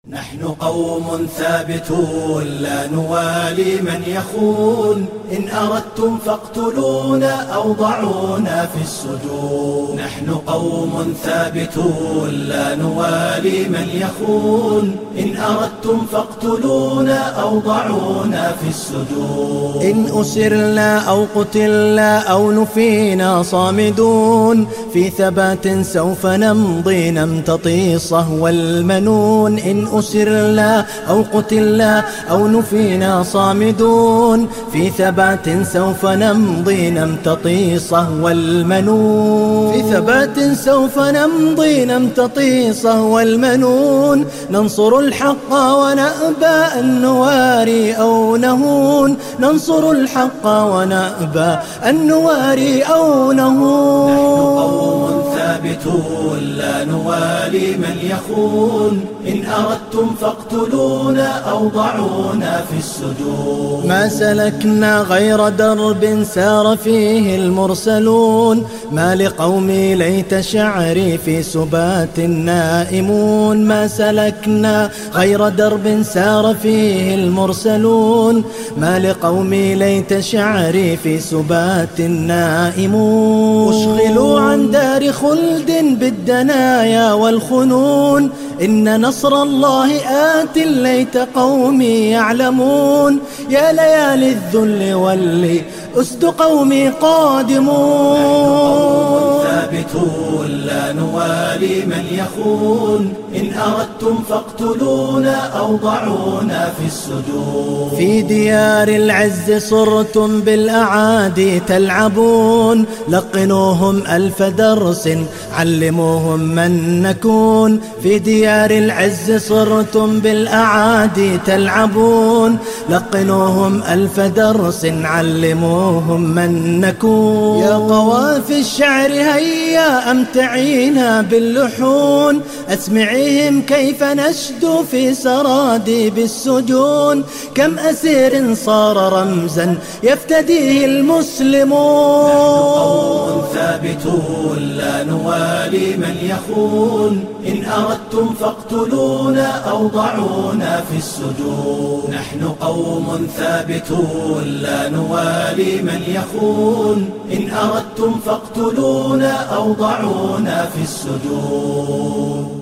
نحن قوم ثابتون لا نوالي من يخون، إن أردتم فاقتلونا أو ضعونا في السجون. نحن قوم ثابتون لا نوالي من يخون، إن أردتم فاقتلونا أو ضعونا في السجون. إن أسرنا أو قتلنا أو نفينا صامدون، في ثبات سوف نمضي نمتطي صهو المنون. إن أسرنا أو قتلنا أو نفينا صامدون، في ثبات سوف نمضي نمتطي صهو المنون. في ثبات سوف نمضي نمتطي صهو المنون، ننصر الحق ونأبى أن نواري أو نهون. ننصر الحق ونأبى أن نواري أو نهون. نحن قوم ثابتون لا نوالي من يخون، إن أردتم فاقتلونا أو ضعونا في السجون. ما سلكنا غير درب سار فيه المرسلون، ما لقومي ليت شعري في سبات نائمون. ما سلكنا غير درب سار فيه المرسلون، ما لقومي ليت شعري في سبات نائمون. أشغلوا عن دار خلد بالدنايا والخنون، إن نصر الله آت ليت قومي يعلمون. يا ليالي الذل واللي أسد قومي قادمون. ثابتون لا نوالي من يخون، إن أردتم فاقتلونا أو ضعونا في السجون. في ديار العز صرتم بالأعادي تلعبون، لقنوهم ألف درس علموهم من نكون. في ديار العز صرتم بالأعادي تلعبون، لقنوهم ألف درس علموهم من نكون. يا قوافي الشعر هيا أمتعينا باللحون، أسمعيهم كيف نشدو في سراديب السجون. كم أسير صار رمزا يفتديه المسلمون. نحن قوم ثابتون لا نوالي من يخون، إن أردتم فاقتلونا أو ضعونا في السجون. نحن قوم ثابتون لا نوالي من يخون، إن أردتم فاقتلونا أو ضعونا في السجون.